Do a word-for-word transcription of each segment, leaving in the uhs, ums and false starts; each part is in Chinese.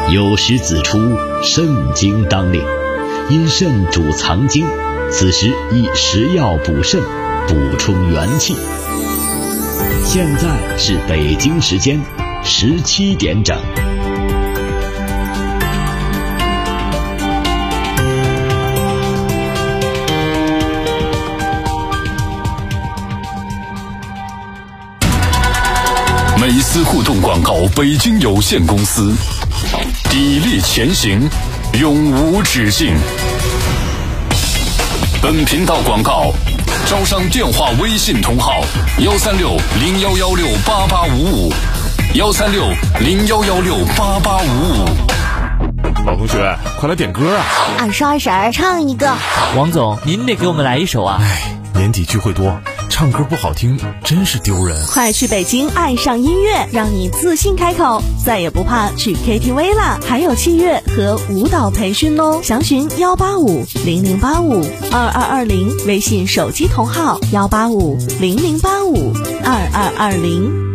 有时子出，肾经当令，因肾主藏精，此时宜食药补肾，补充元气。现在是北京时间十七点整。 美思互动广告北京有限公司，砥砺前行，永无止境。本频道广告招商电话微信同号幺三六零幺幺六八八五五，幺三六零幺幺六八八五五。 老同学，快来点歌啊！ 二十二婶儿唱一个。 王总，您得给我们来一首啊！ 哎，年底聚会多，唱歌不好听真是丢人。 快去北京爱上音乐，让你自信开口，再也不怕去 K T V 了，还有器乐和舞蹈培训哦。详询幺八五零零八五二二二零，微信手机同号幺八五零零八五二二二零。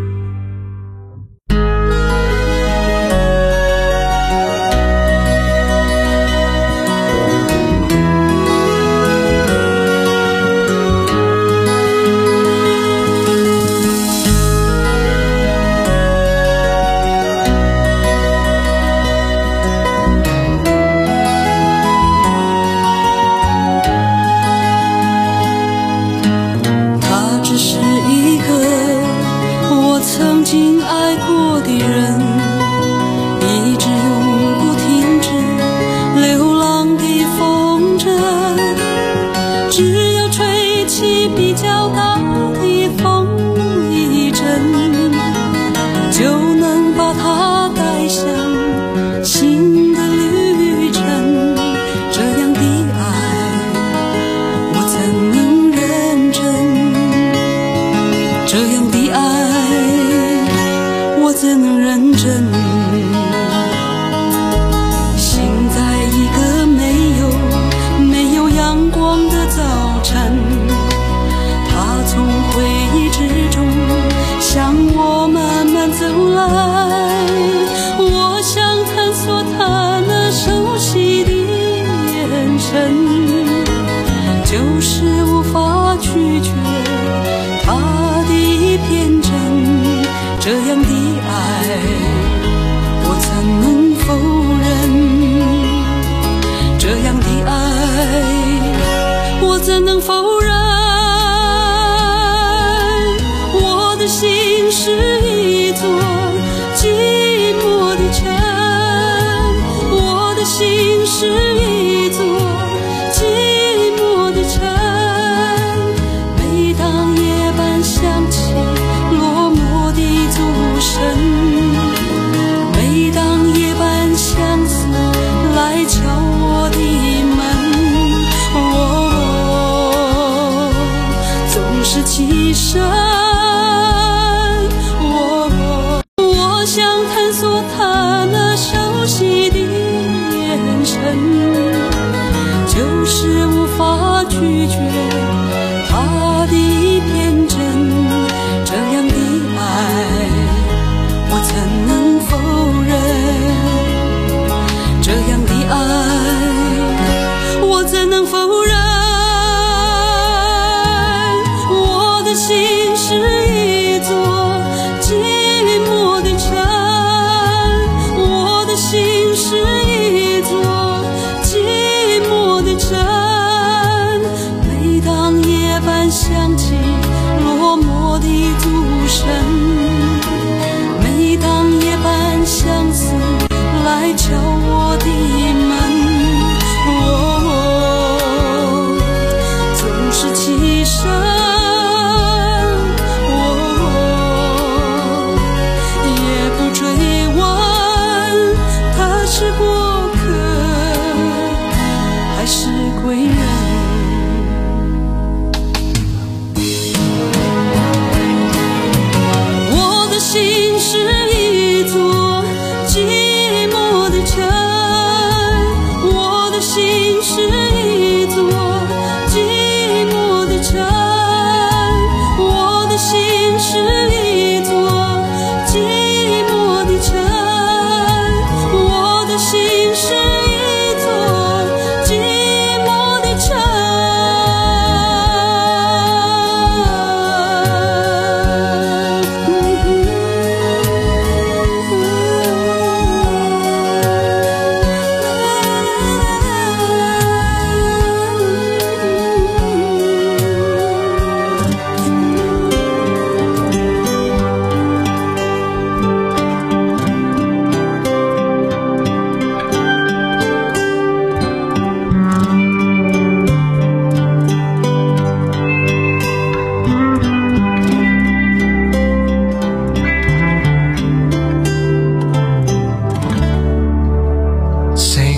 我的心是一座寂寞的城。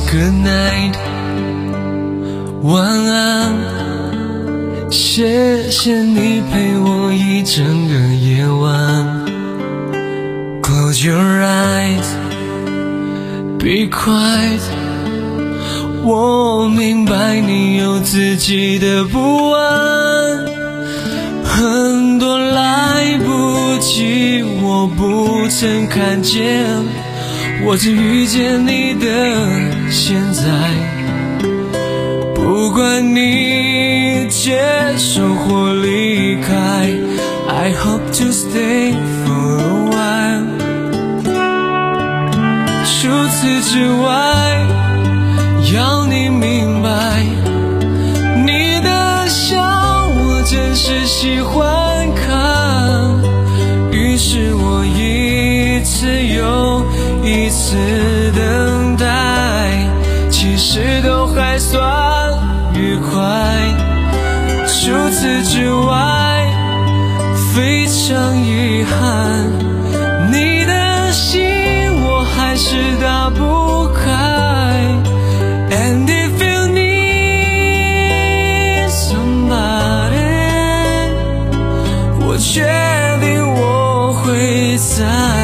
Good night， 晚安。谢谢你陪我一整个夜晚。Close your eyes， be quiet。我明白你有自己的不安，很多来不及我不曾看见，我只遇见你的现在。不管你接受或离开， I hope to stay for a while。 除此之外，要你明白，你的笑我真是喜欢看，于是我一次又一次等待，其实都还算愉快。除此之外，非常遗憾，你的心我还是打不开。And if you need somebody， 我确定我会在，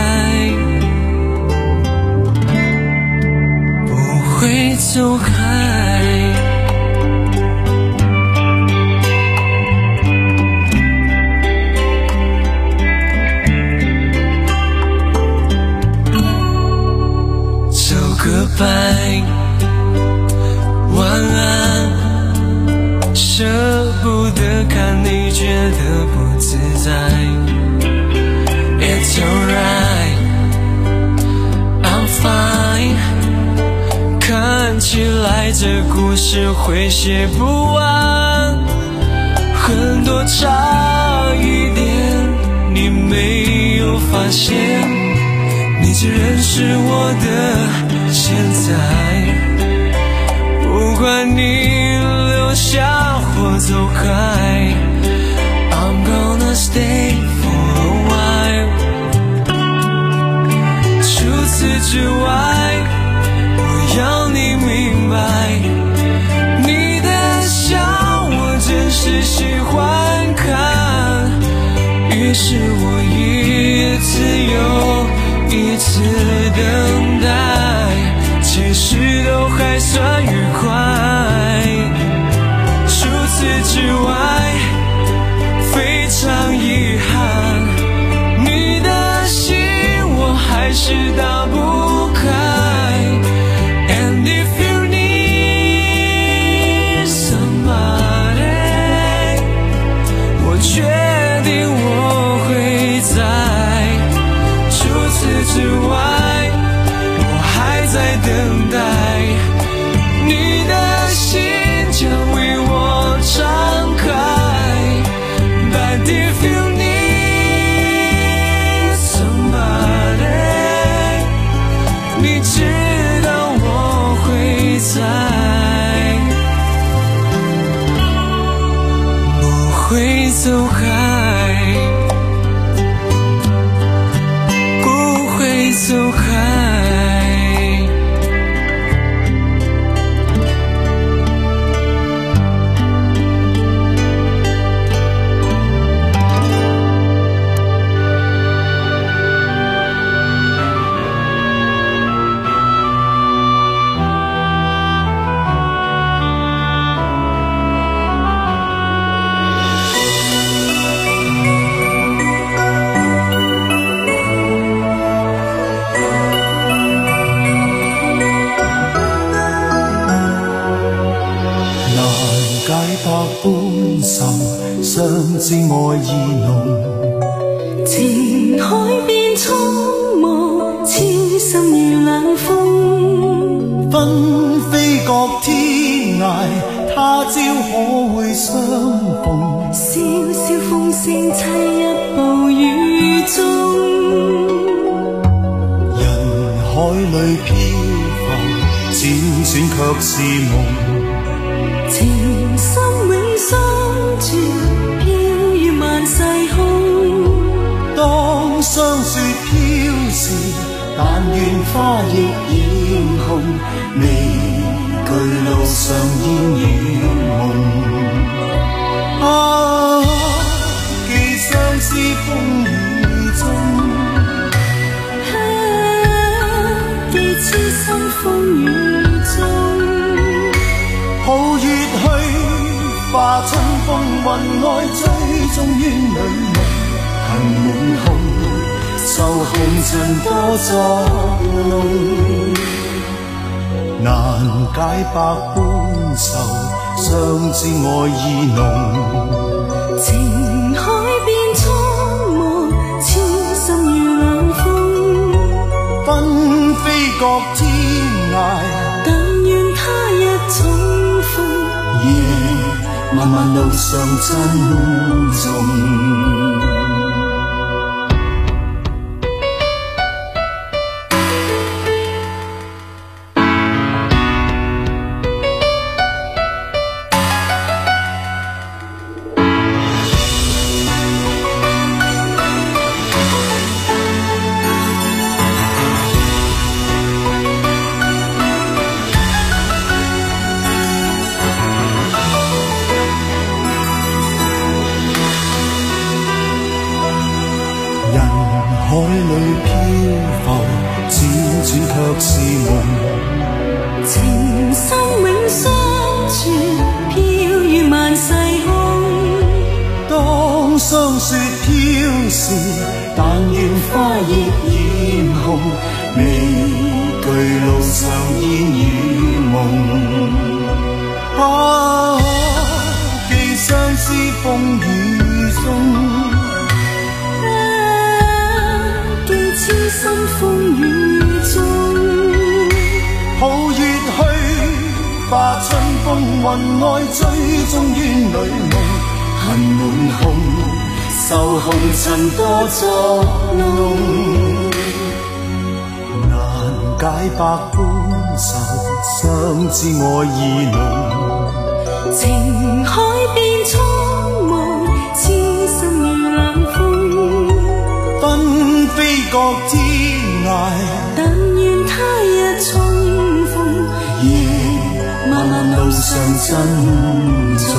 不会走开。So goodbye，晚安，舍不得看你觉得不自在。It's alright， I'm fine。看起来这故事会写不完，很多差一点你没有发现，你只认识我的现在。不管你留下或走开， I'm gonna stay for a while。 除此之外，我要你明白，你的笑我真是喜欢看，于是我一次又一次等待，其实都还算愉快。除此之外，非常遗憾，你的心我还是打不开。And if you need somebody， 我确定我会在。除此之外，在等待，你的心将为我敞开。But if you need somebody， 你知道我会在，不会走开，不会走开。 相知愛意濃， 情海變蒼茫，痴心如冷風。 紛飛各天涯，他朝可會相逢？ 笑笑風聲悽一暴雨中， 人海裏漂浮，輾轉卻是夢。 情深永相住，飄於萬世空。 當霜雪飄時，但願花亦染紅。 痴心風雨中。 抱月去，化春風雲外，最終怨侶夢恨滿胸，受紅塵多作弄，難解百般愁，相知愛意濃。 情海變蒼茫，痴心如冷風， 紛飛各天涯， 但願他日重逢。 夜漫漫路上珍重。海裏漂浮，輾轉卻是夢。 情深永相傳，飄於萬世空。 當霜雪飄時，但願花葉染紅，未懼路上煙與夢。啊，寄相思風雨中。 痴心風雨中， 抱月去，化春風雲外，最終怨侶夢恨滿胸，受紅塵多作弄，難解百般愁，相知愛意濃。 情海變蒼茫，痴心如冷風。 紛飛各天涯， 但願他日重逢。 夜漫漫路上珍重，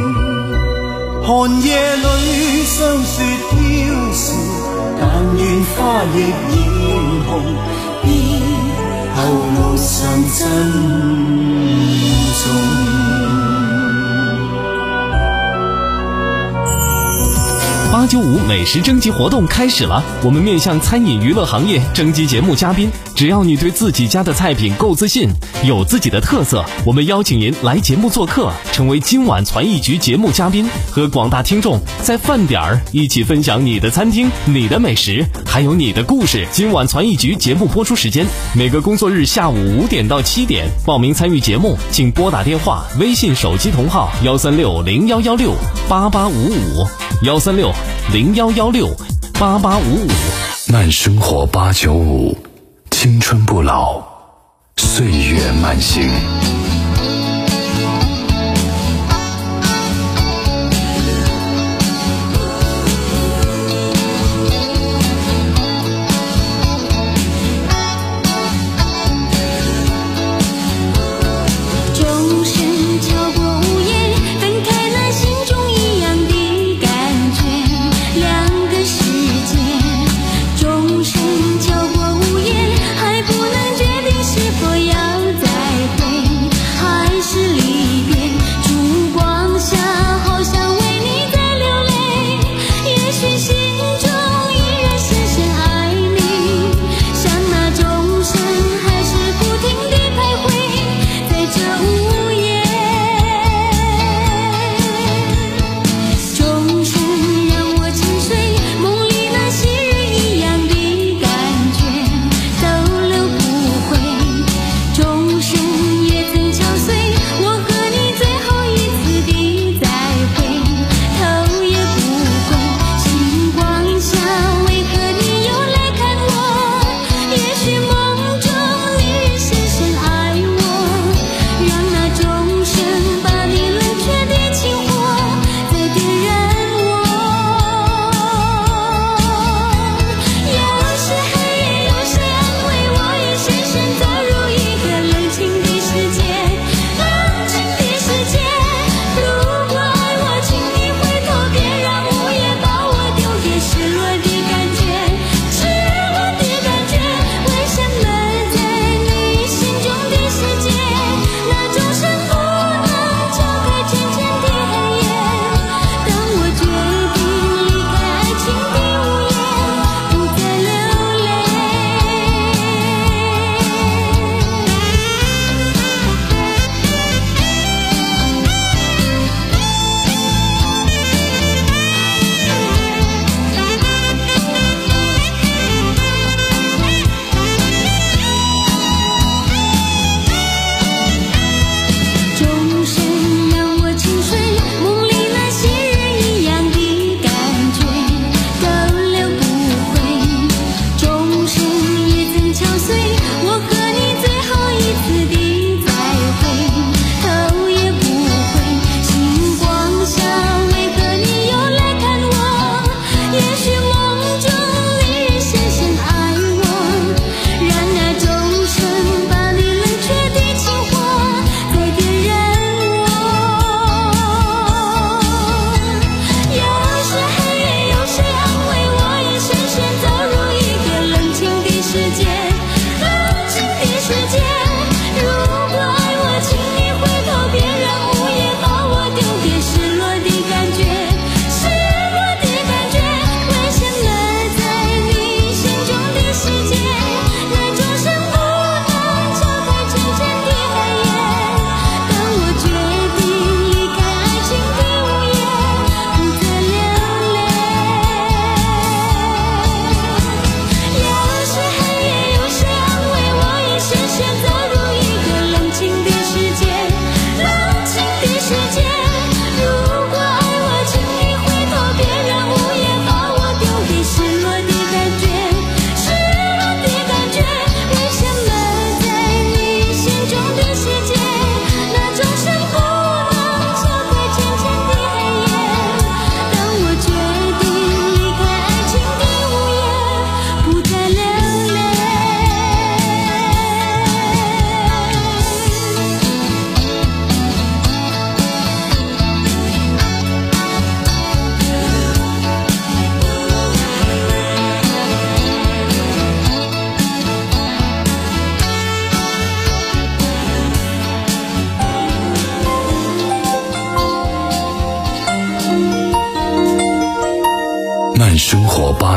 寒夜裏霜雪飄時，但願花葉染紅，別後路上珍重。 八九五美食征集活动开始了，我们面向餐饮娱乐行业征集节目嘉宾，只要你对自己家的菜品够自信，有自己的特色，我们邀请您来节目做客，成为今晚传艺局节目嘉宾，和广大听众在饭点儿一起分享你的餐厅、你的美食，还有你的故事。今晚传艺局节目播出时间每个工作日下午五点到七点，报名参与节目请拨打电话、微信手机同号幺三六零幺幺六八八五五幺三六零幺幺六八八五五。 慢生活八九五，青春不老，岁月慢行。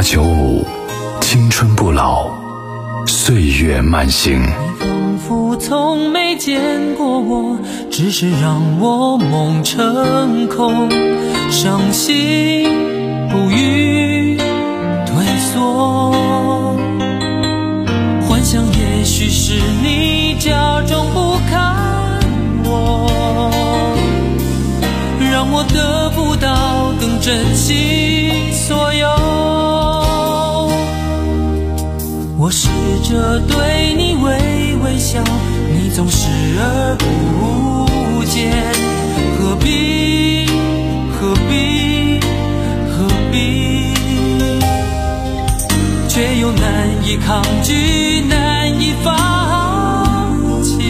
八九五，青春不老，岁月慢行。 你仿佛从没见过我，只是让我梦成空，伤心不语退缩。幻想也许是你假装不看我，让我得不到更珍惜所有。我试着对你微微笑，你总视而不见。何必何必何必，却又难以抗拒，难以放弃。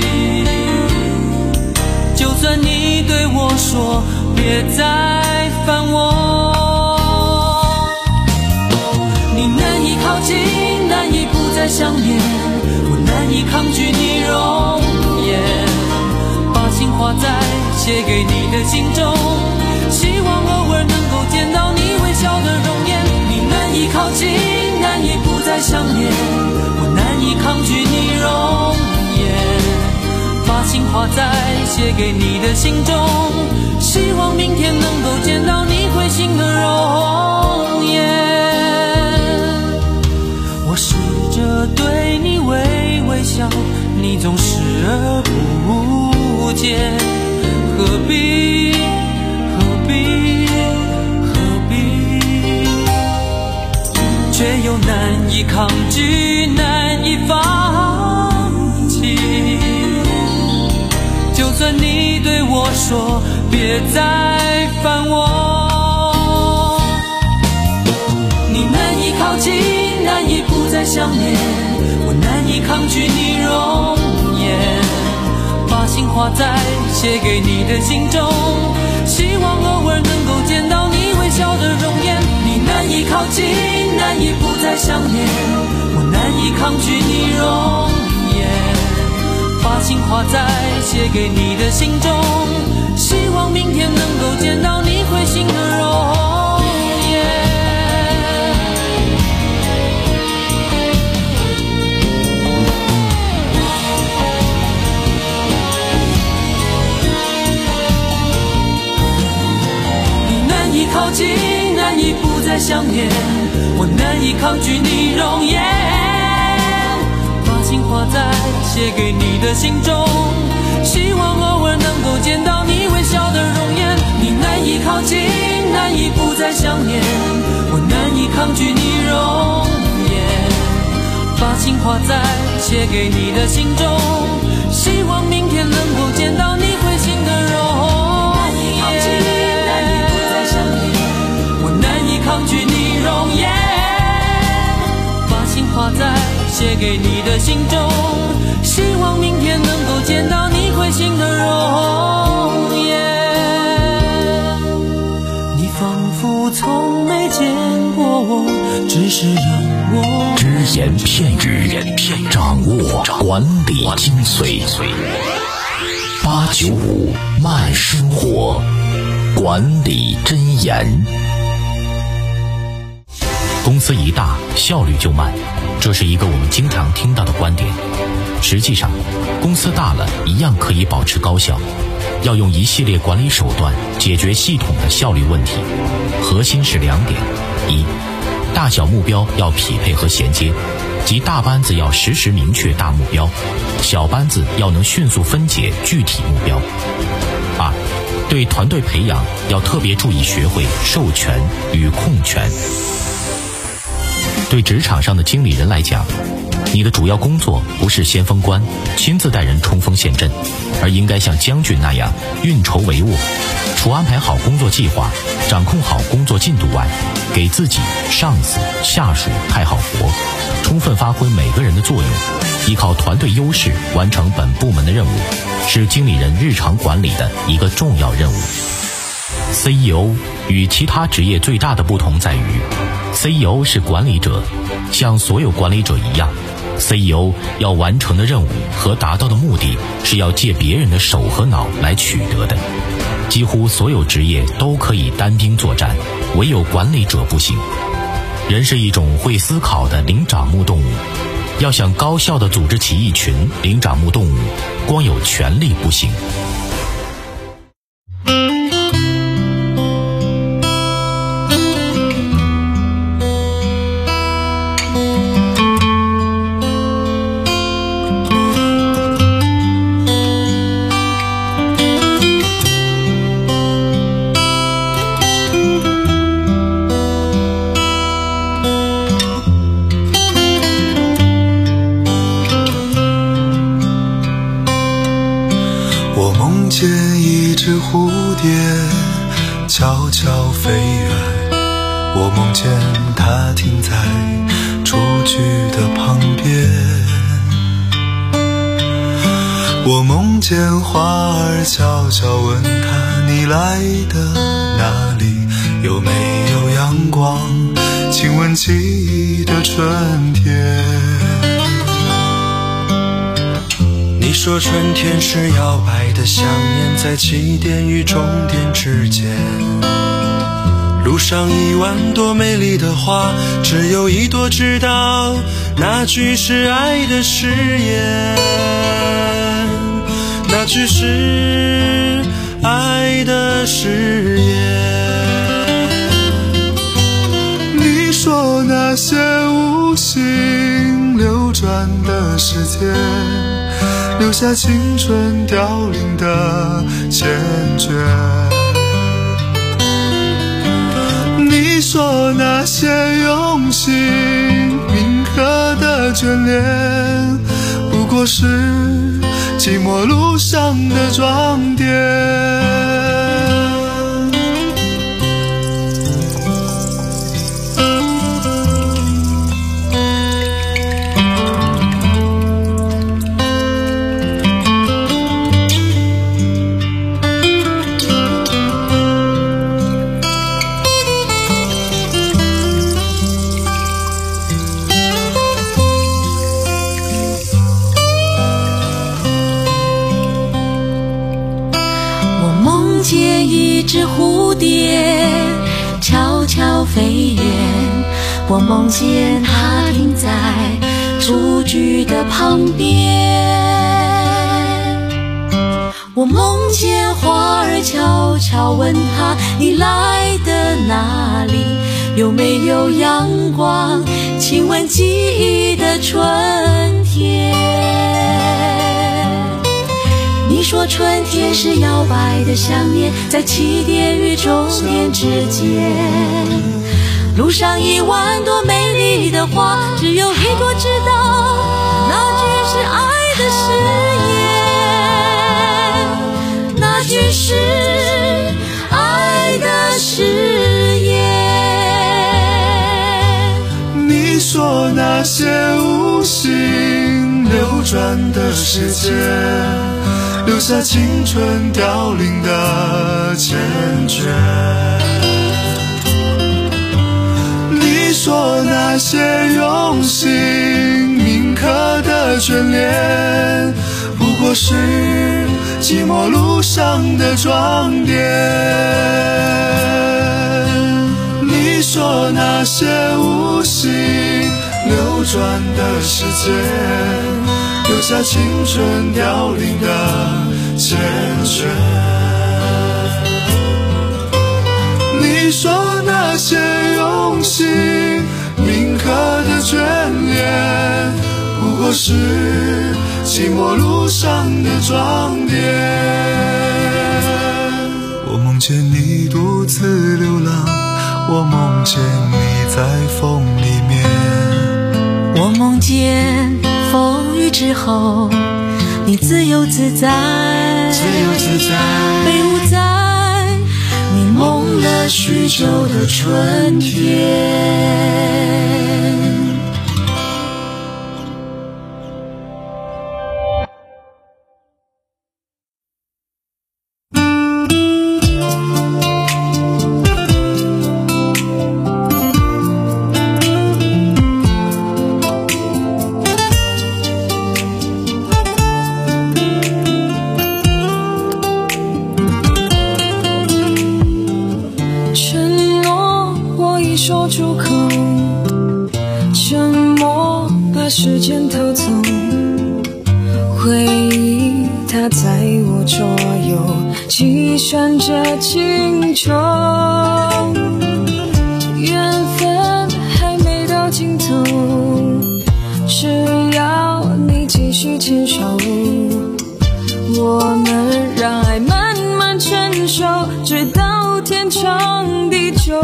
就算你对我说别再烦我，你难以靠近，难以不再想念，我难以抗拒你容颜，把情画在写给你的信中，希望偶尔能够见到你微笑的容颜。你难以靠近，难以不再想念，我难以抗拒你容颜，把情画在写给你的信中，希望明天能够见到你会心的容颜。我试着对你微微笑，你总视而不见。何必何必何必，却又难以抗拒，难以放弃。就算你对我说别再烦我，你难以靠近，难以不再想念，我难以抗拒你容颜，把情画在写给你的信中，希望偶尔能够见到你微笑的容颜。你难以靠近，难以不再想念，我难以抗拒你容颜，把情画在写给你的信中，希望明天能够见到你会心的容颜。你难以靠近，难以不再想念，我难以抗拒你容颜，把情画在写给你的信中，希望偶尔能够见到你微笑的容颜。你难以靠近，难以不再想念，我难以抗拒你容颜，把情画在写给你的信中，希望明天能够见到你会心的容颜。难以不再想念，我难以抗拒你容颜，把情画在写给你的信中，希望明天能够见到你会心的容颜。你仿佛从没见过我，只是让我只言片语，掌握管理精髓。八九五慢生活，管理真言。公司一大，效率就慢，这是一个我们经常听到的观点。实际上，公司大了一样可以保持高效，要用一系列管理手段解决系统的效率问题。核心是两点：一，大小目标要匹配和衔接，即大班子要实时明确大目标，小班子要能迅速分解具体目标。二，对团队培养要特别注意学会授权与控权。对职场上的经理人来讲，你的主要工作不是先锋官，亲自带人冲锋陷阵，而应该像将军那样运筹帷幄，除安排好工作计划，掌控好工作进度外，给自己、上司、下属派好活，充分发挥每个人的作用，依靠团队优势完成本部门的任务，是经理人日常管理的一个重要任务。C E O 与其他职业最大的不同在于， C E O 是管理者，像所有管理者一样， C E O 要完成的任务和达到的目的是要借别人的手和脑来取得的。几乎所有职业都可以单兵作战，唯有管理者不行。 人是一种会思考的灵长目动物，要想高效地组织起一群灵长目动物，光有权力不行。 见一只蝴蝶悄悄飞远，我梦见它停在雏菊的旁边，我梦见花儿悄悄问它，你来的哪里，有没有阳光，亲吻记忆的春天。 你说春天是摇摆的香烟，在起点与终点之间，路上一万朵美丽的花，只有一朵知道那句是爱的誓言，那句是爱的誓言。 你说那些无心流转的时间，留下青春凋零的缱绻。你说那些用心铭刻的眷恋，不过是寂寞路上的装点。 见一只蝴蝶悄悄飞远，我梦见它停在雏菊的旁边，我梦见花儿悄悄问它，你来的哪里，有没有阳光，亲吻记忆的春天。你说春天是摇摆的香烟，在起点与终点之间，路上一万朵美丽的花，只有一朵知道那句是爱的誓言，那句是爱的誓言。 你说那些无心流转的时间，留下青春凋零的缱绻。你说那些用心铭刻的眷恋，不过是寂寞路上的装点。你说那些无心流转的时间，留下青春凋零的缱绻。你说那些用心铭刻的眷恋，不过是寂寞路上的装点。我梦见你独自流浪，我梦见你在风里面， 我梦见风雨之后你自由自在， 自由自在， 飞舞在你梦了许久的春天。 说出口， 计算着轻重，缘分还没到尽头，只要你继续牵手，我们让爱慢慢成熟，直到天长地久。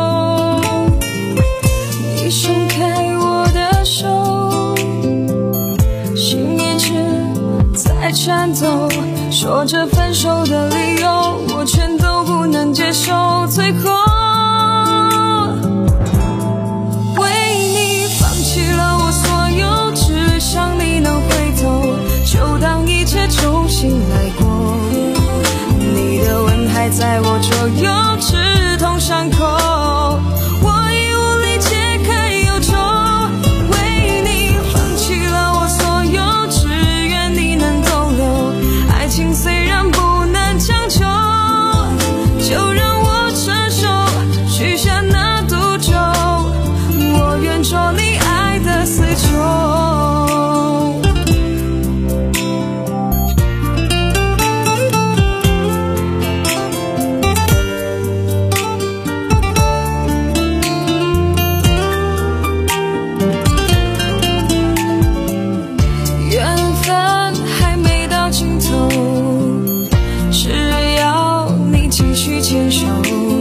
你松开我的手，心一直在颤抖，说着分手的理由，我全都不能接受。最后为你放弃了我所有，只想你能回头，就当一切重新来过。你的吻还在我左右，刺痛伤口，我已无力解开忧愁。为你放弃了我所有，只愿你能逗留。爱情虽然不能强求，就让我承受，许下那赌咒，我愿做你爱的死囚。牵手，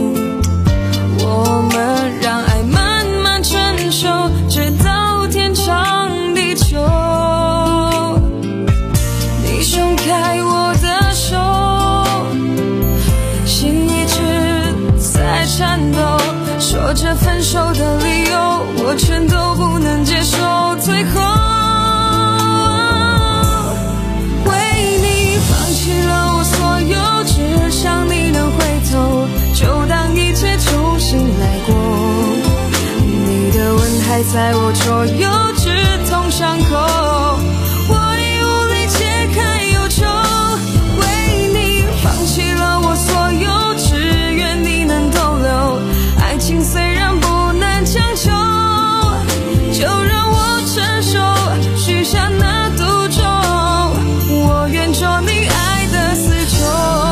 我们让爱慢慢成熟，直到天长地久。你松开我的手，心一直在颤抖，说着分手的理由，我全都不能接受。最后为你放弃了我所有，只想你能回头，就当一切重新来过。你的吻还在我左右，刺痛伤口，我已无力解开忧愁。为你放弃了我所有，只愿你能逗留。爱情虽然不能强求，就让我承受，许下那赌咒，我愿做你爱的死囚。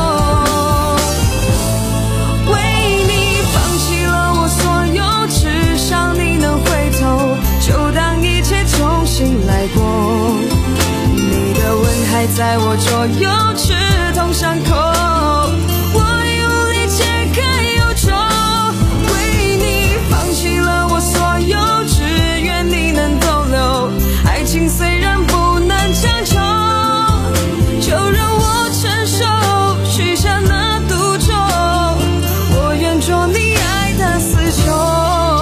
就当一切重新来过，你的吻还在我左右，刺痛伤口，我已无力解开忧愁。为你放弃了我所有，只愿你能逗留。爱情虽然不能强求，就让我承受，许下那赌咒，我愿做你爱的死囚。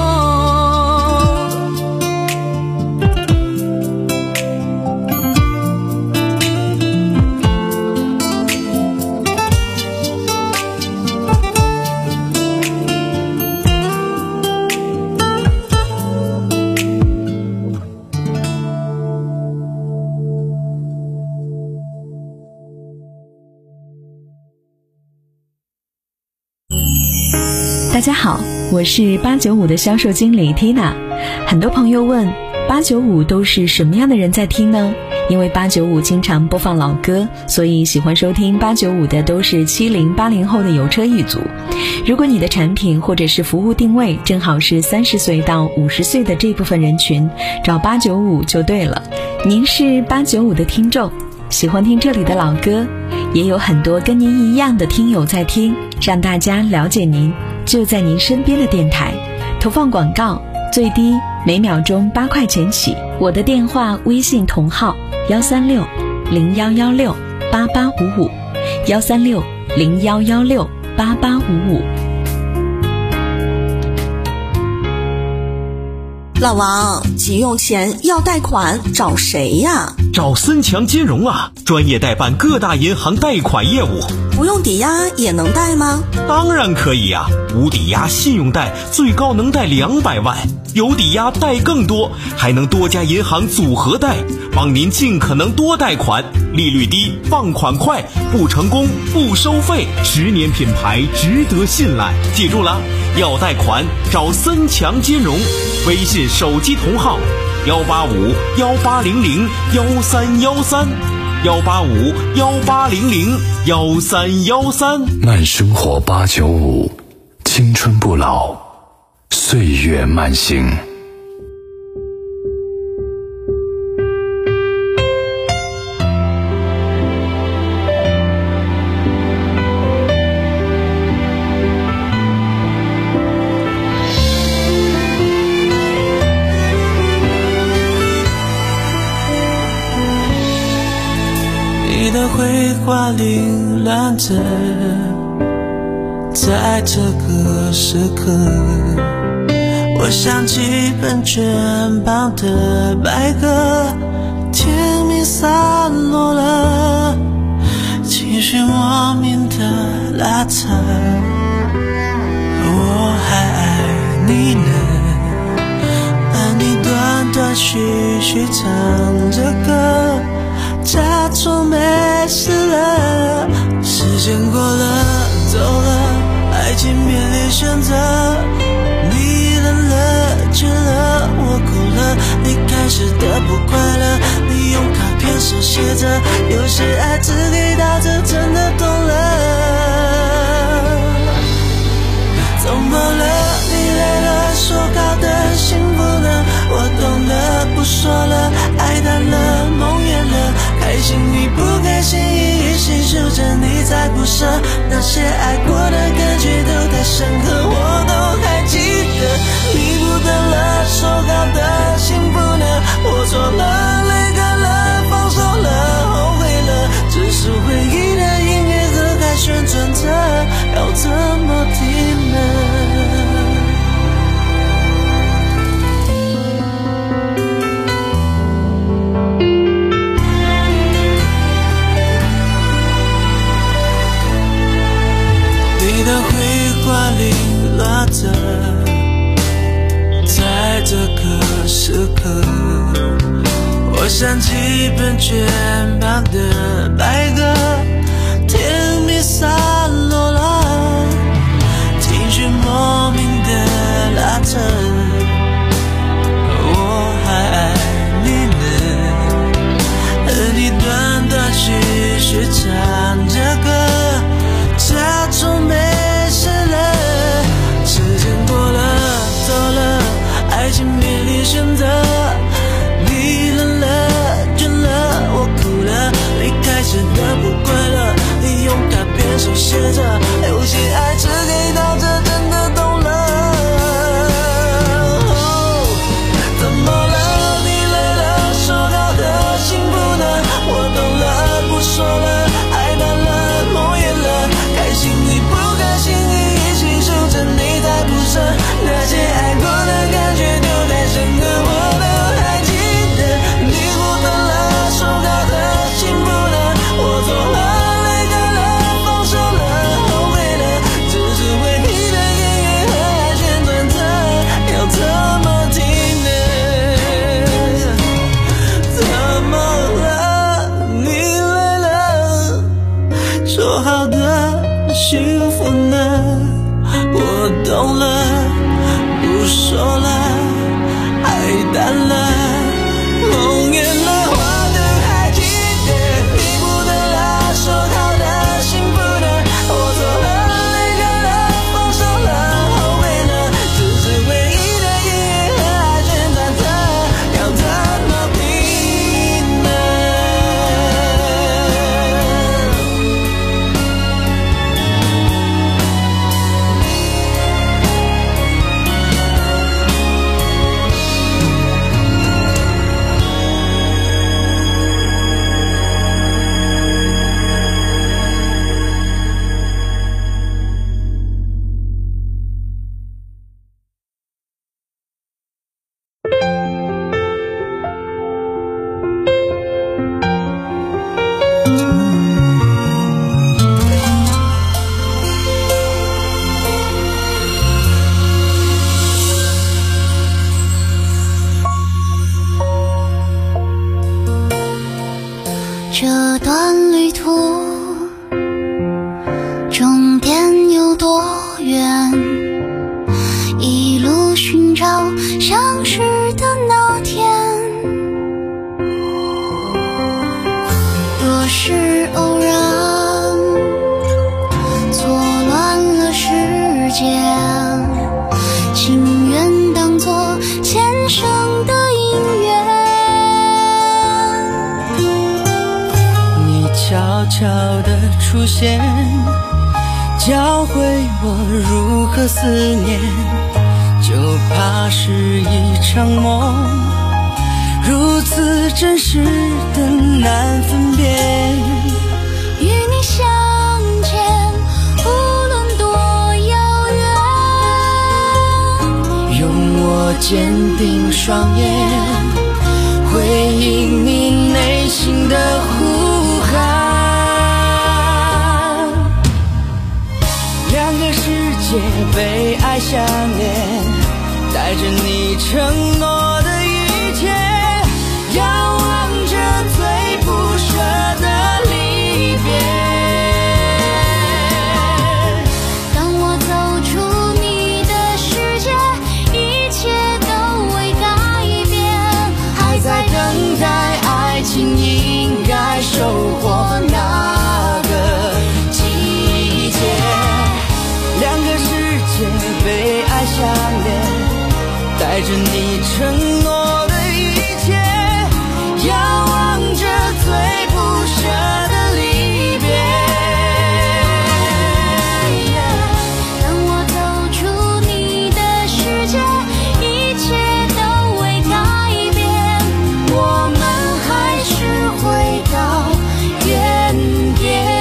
大家好，我是八九五的销售经理 Tina。 很多朋友问八九五都是什么样的人在听呢？因为八九五经常播放老歌，所以喜欢收听八九五的都是七零八零后的有车一族。如果你的产品或者是服务定位正好是三十岁到五十岁的这部分人群，找八九五就对了。您是八九五的听众，喜欢听这里的老歌，也有很多跟您一样的听友在听，让大家了解您，就在您身边的电台。投放广告最低每秒钟八块钱起。我的电话微信同号幺三六零幺幺六八八五五，幺三六零幺幺六八八五五。 老王，急用钱要贷款找谁呀？ 找森强金融啊，专业代办各大银行贷款业务。 不用抵押也能贷吗？ 当然可以啊，无抵押信用贷最高能贷两百万，有抵押贷更多，还能多家银行组合贷，帮您尽可能多贷款，利率低，放款快，不成功不收费，十年品牌值得信赖。记住了，要贷款找森强金融，微信手机同号幺八五幺八零零幺三幺三幺八五幺八零零幺三幺三。 慢生活八九五，青春不老，岁月慢行。 你的绘画凌乱着，在这个时刻，我想起本卷旁的白鸽，天明散落了，情绪莫名的拉扯，我还爱你呢，而你断断续续唱着歌，假装没事了，时间过了，走了，爱情面临选择，你冷了，倦了，我哭了，你开始的不快乐，你用卡片手写着，有些爱只给到这，真的懂了，怎么了？你累了，说好的幸福呢？我懂了，不说了，爱淡了，梦远了，开心与不开心一一细数着，你在不舍，那些爱过的感觉都太深刻，我都还记得。你不等了，说好的幸福呢？我错了，泪干了，放手了，后悔了，只是回忆的音乐盒还旋转着，要怎么停呢？你的绘画凌乱着，在这个时刻，我想起本卷旁的白鸽，天明散落了，情绪莫名的拉扯，我还爱你呢，而你断断续续唱着歌，假装没事了，时间过了，走了，爱情面临选择，你冷了，倦了，我哭了，你开始的不快乐，你用卡片手写着，有些爱只给到这，真的懂了，哦，怎么了？你累了，说好的幸福呢？我懂了，不说了，爱淡了，梦远了，开心与不开心你一起数着，你在不舍，那些爱过的感觉都太深刻，我都还记得。你不等了，说好的幸福呢？我错了，泪干了，放手了，后悔了，只是回忆的音乐盒还旋转着，要怎么停呢？怎么了？你累了，说好的幸福呢？我懂了，不说了，爱淡了，梦远了，我都还记得。你不等了，说好的幸福呢？我错了，泪干了，放手了，后悔了，只是回忆的音乐盒还旋转着，要怎么停呢？ 这段旅途终点有多远？一路寻找相识的那天，多悄悄地出现，教会我如何思念，就怕是一场梦，如此真实的难分辨。 与你相见无论多遥远， 用我坚定双眼回应你内心的呼喊。两个世界被爱相连，带着你承诺的一切，遥望着最不舍的离别。 当我走出你的世界，一切都会改变， 还在等待爱情应该收获那个季节。两个世界被爱相连，带着你承诺的一切，遥望着最不舍的离别。 当我走出你的世界，一切都会改变，我们还是回到原点。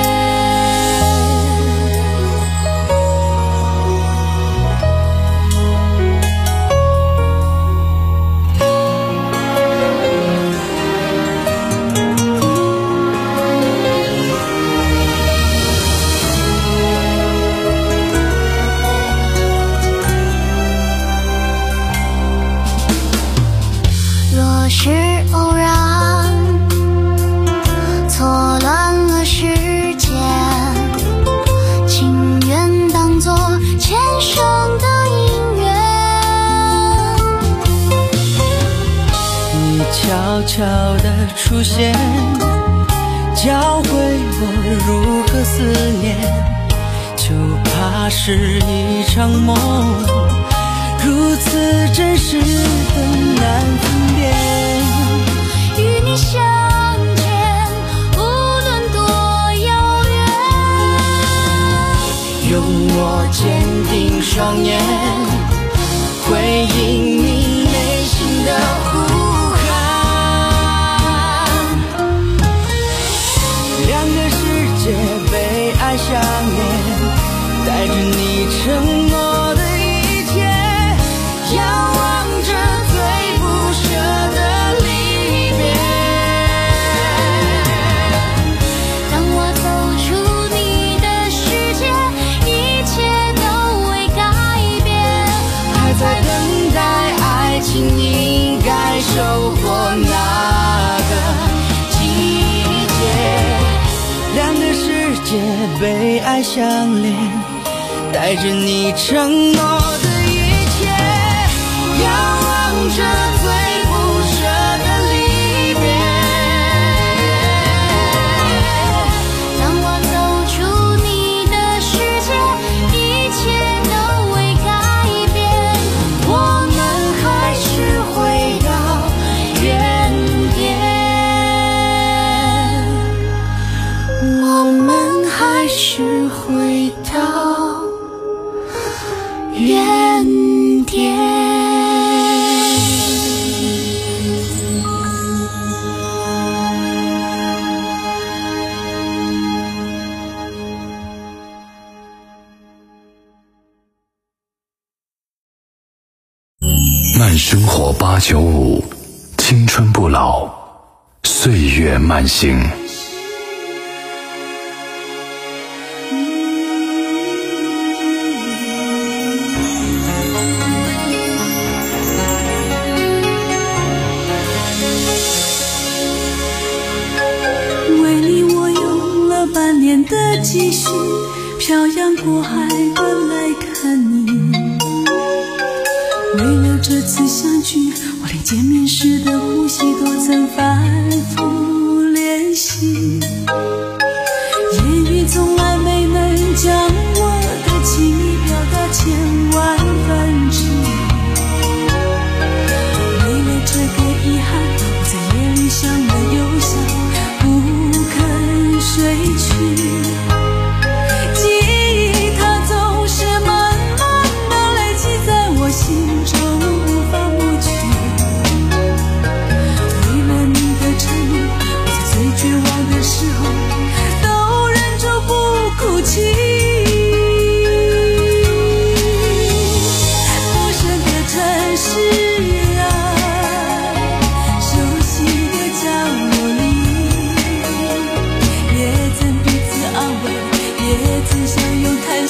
若是偶然错乱了时间，情愿当作前生的姻缘。 你悄悄地出现，教会我如何思念，就怕是一场梦，如此真实的难分辨。 与你相见无论多遥远， 用我坚定双眼回应你内心的呼喊。两个世界被爱相连，带着你承诺的一切，遥望着最不舍的离别。 当我走出你的世界，一切都会改变， 还在等待爱情应该收获那个季节。两个世界被爱相连，带着你承诺的一切，遥望着最不舍的离别。 当我走出你的世界，一切都会改变，我们还是回到原点，我们还是回到原点。 慢生活八九五，青春不老，岁月慢行。 为你我用了半年的积蓄，漂洋过海的来看你。为了这次相聚，我连见面时的呼吸都曾反复练习，言语从来没能将我的情意表达千万分之一。为了这个遗憾，我在夜里想了又想，不肯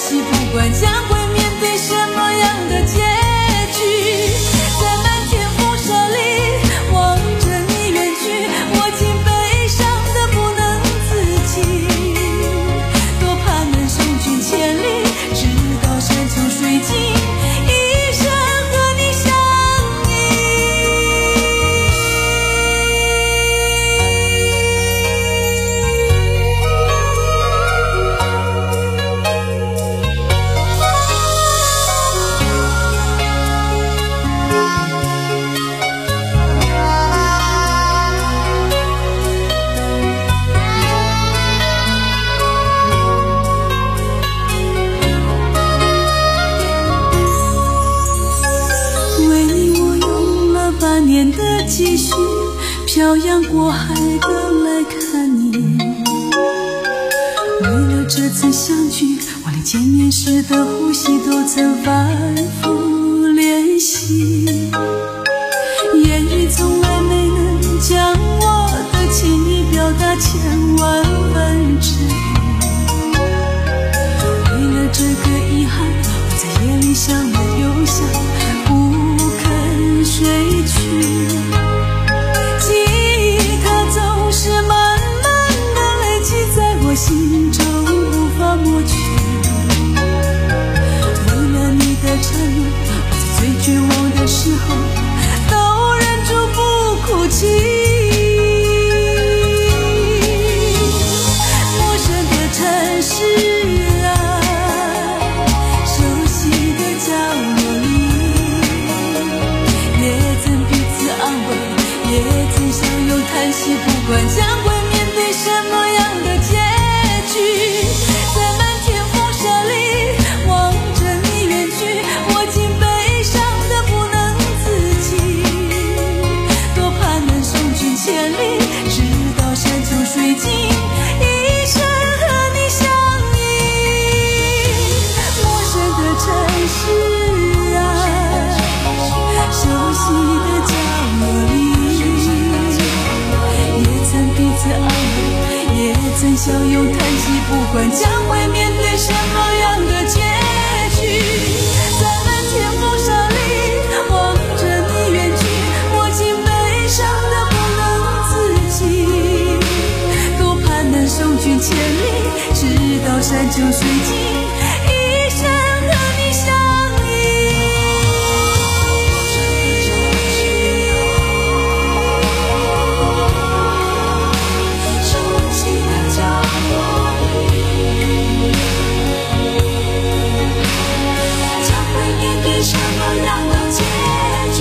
息，不管将会面对什么样的结局，在漫天风沙里望着你远去，我竟悲伤得不能自己，多怕能送君千里，直到山穷水尽，一生和你相的积蓄，漂洋过海的来看你。为了这次相聚，我连见面时的呼吸都曾反复练习。言语从来没能将我的情意表达千万分之一。为了这个遗憾，我在夜里想了又想，不肯睡去。记忆它总是慢慢的累积在我心中，无法抹去。为了你的承诺，我在最绝望的时候都忍住不哭泣。陌生的城市啊，熟悉的角落里，也曾彼此安慰，也曾相拥叹息，不管将会面对什么样的结局，在漫天风沙里望着你远去，我竟悲伤得不能自己，多怕能送君千里，直到山穷水尽，一生和你相依。陌生的城市啊，熟悉的角落里，也曾相拥叹息，不管将会面对什么样的结局，在漫天风沙里望着你远去，我竟悲伤得不能自己，多怕能送君千里，直到山穷水尽，一生和你相依。什么样的结局？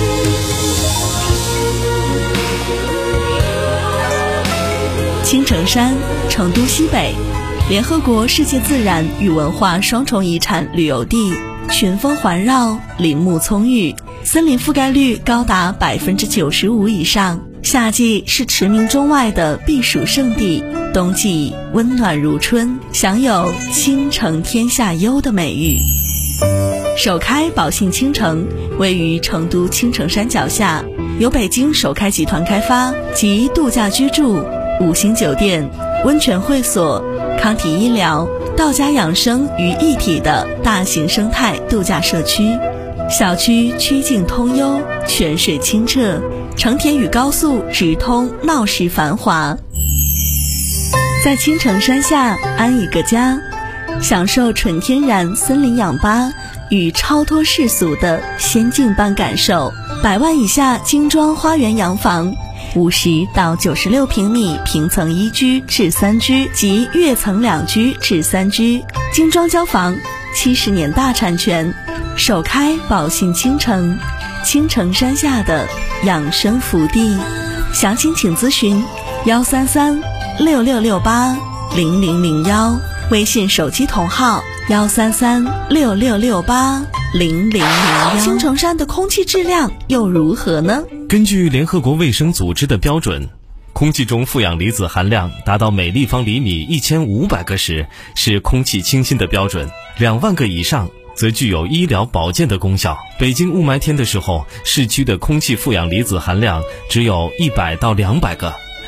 青城山，成都西北，联合国世界自然与文化双重遗产旅游地，群峰环绕，林木葱郁，森林覆盖率高达百分之九十五以上。夏季是驰名中外的避暑胜地，冬季温暖如春，享有倾城天下优的美誉。首开宝信倾城位于成都青城山脚下，由北京首开集团开发，集度假居住、五星酒店、温泉会所、康体医疗、道家养生于一体的大型生态度假社区。小区曲径通幽，泉水清澈，成田与高速直通，闹市繁华。在青城山下安一个家，享受纯天然森林氧吧与超脱世俗的仙境般感受。百万以下精装花园洋房，五十到九十六平米平层一居至三居及跃层两居至三居，精装交房，七十年大产权，首开宝信倾城，青城山下的养生福地。详情请咨询幺三三六六六八零零零幺，微信手机同号幺三三六六六八零零零幺。青城山的空气质量又如何呢？ 根据联合国卫生组织的标准，空气中负氧离子含量达到每立方厘米一千五百个时是空气清新的标准，两万个以上则具有医疗保健的功效。北京雾霾天的时候，市区的空气负氧离子含量只有一百到两百个，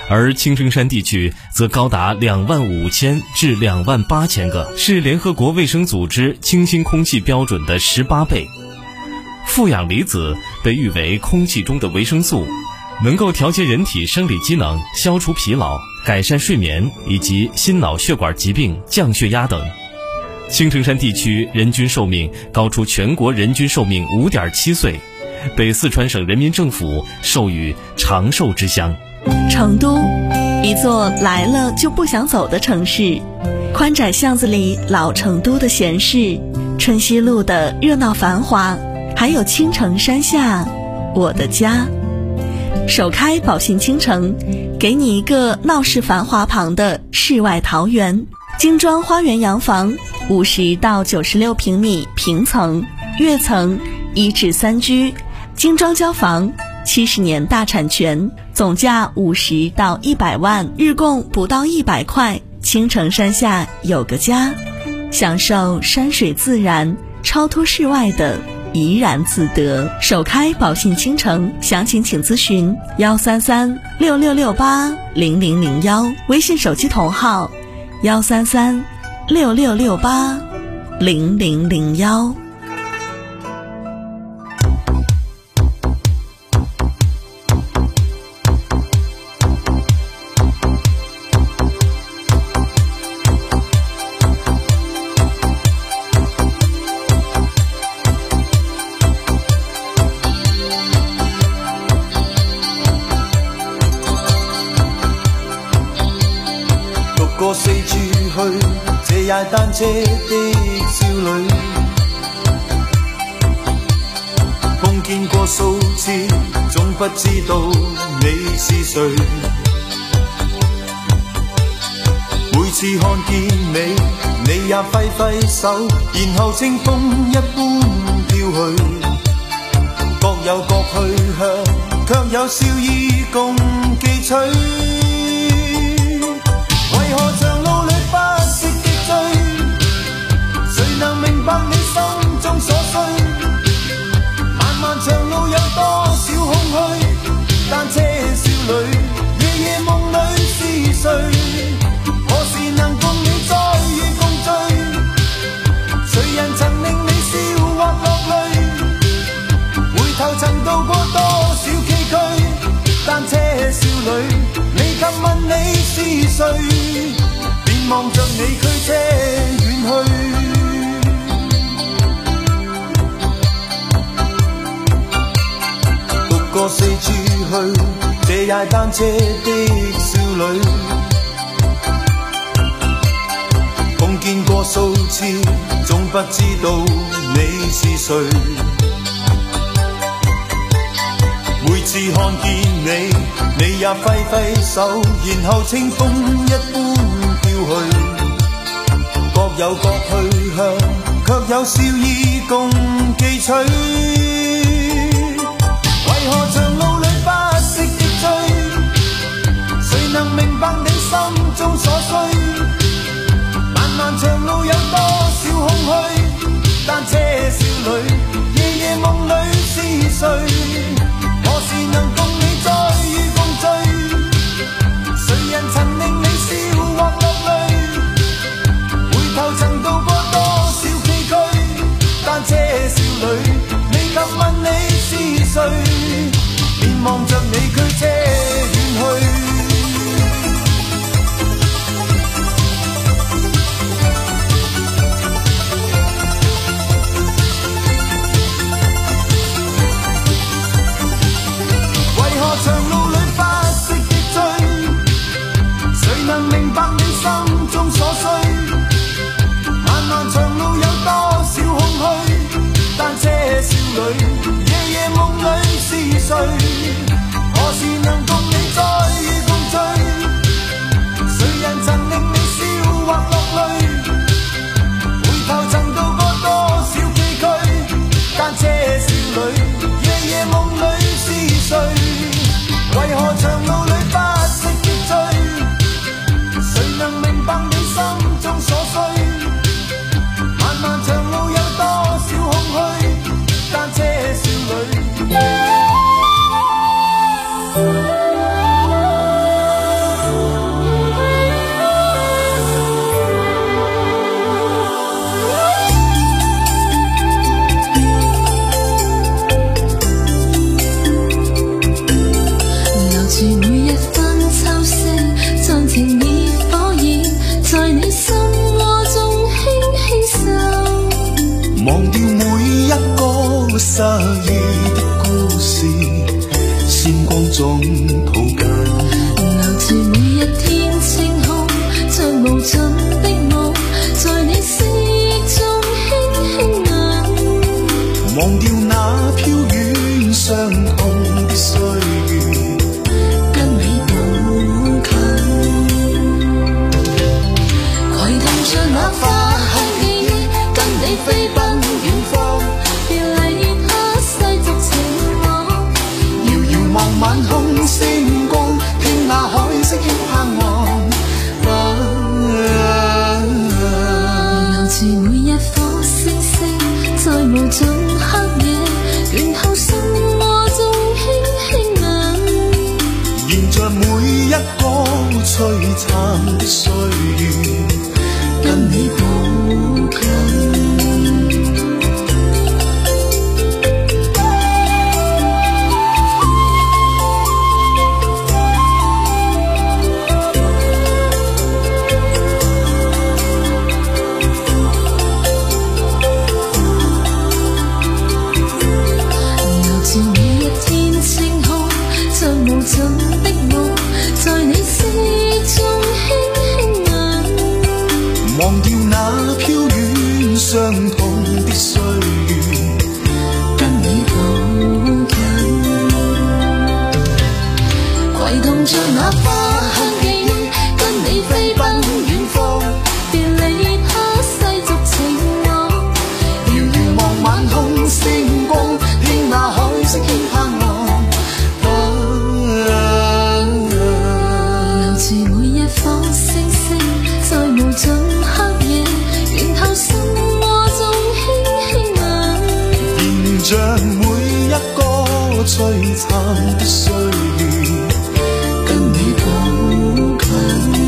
而青城山地区则高达两万五千至两万八千个，是联合国卫生组织清新空气标准的十八倍。负氧离子被誉为空气中的维生素，能够调节人体生理机能，消除疲劳，改善睡眠以及心脑血管疾病、降血压等。青城山地区人均寿命高出全国人均寿命 五点七岁，被四川省人民政府授予长寿之乡。 成都，一座来了就不想走的城市，宽窄巷子里老成都的闲适，春熙路的热闹繁华，还有青城山下我的家。首开宝信青城，给你一个闹市繁华旁的世外桃源。精装花园洋房，五十到九十六平米平层、跃层、一至三居，精装交房，七十年大产权，总价五十到一百万，日供不到一百块。青城山下有个家，享受山水自然、超脱世外的怡然自得。首开宝信青城，详情请咨询幺三三六六六八零零零幺，微信手机同号幺三三六六六八零零零幺。 過四處去，這踩單車的少女，碰見過數次，總不知道你是誰。每次看見你，你也揮揮手，然後清風一般飄去，各有各去向，卻有笑意共記取。為何長路裏不識極追？誰能明白你心中所需？漫漫長路有多少空虛？單車少女，夜夜夢裏是誰？何時能共你再遇共聚？誰人曾令你笑或落淚？回頭曾渡過多少崎嶇？單車少女，你及問你是誰？便望着你驅車遠去。獨個四處去，這踩單車的少女，碰見過數次，總不知道你是誰。每次看見你，你也揮揮手，然後清風一般飄去，各有各去向，卻有笑意共記取。為何長路裏不識極追？誰能明白你心中所需？漫漫長路有多少空虛？單車少女，夜夜夢裏是誰？何時能共你再遇共聚？誰人曾令你笑或落淚？回頭曾渡過多少崎嶇？單車少女，你及問你是誰？便望着你驅車遠去。 飛奔遠方，別理他世俗情網。 遙遙望晚空星光，聽那海色輕拍岸。 留住每一顆星星，在無盡黑夜，沿途送我種輕輕眼。 迎着每一個璀璨的歲月，跟你抱緊。忘掉那飄遠傷痛的歲月，跟你抱緊， 攜同着那花香記憶，跟你飛奔遠方，別理他世俗情網。 遙遙望晚空星光，聽那海色輕拍岸。 留住每一顆星星，在無盡黑夜，沿途送我種輕輕眼。 迎着每一個璀璨的歲月，跟你抱緊。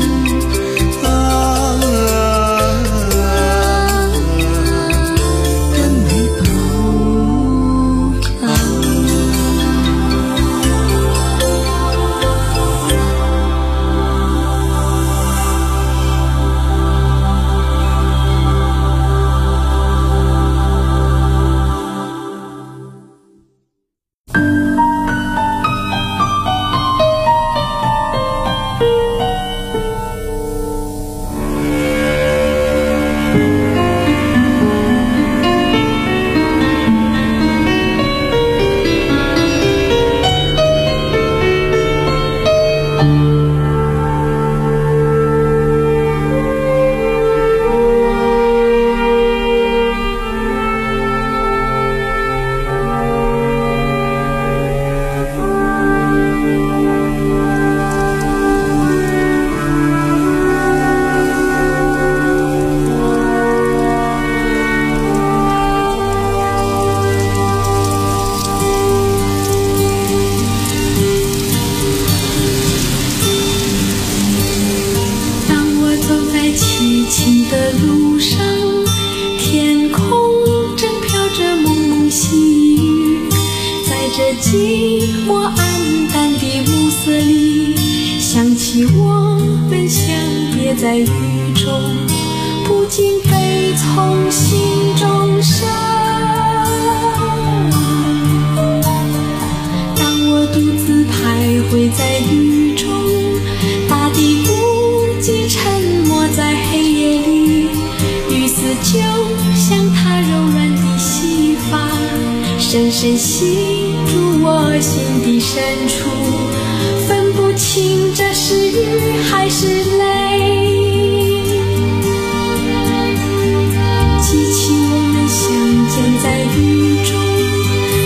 在雨中，不禁悲从心中生。当我独自徘徊在雨中，大地孤寂沉默在黑夜里，雨丝就像它柔软的细发，深深吸入我心底深处，分不清这是雨还是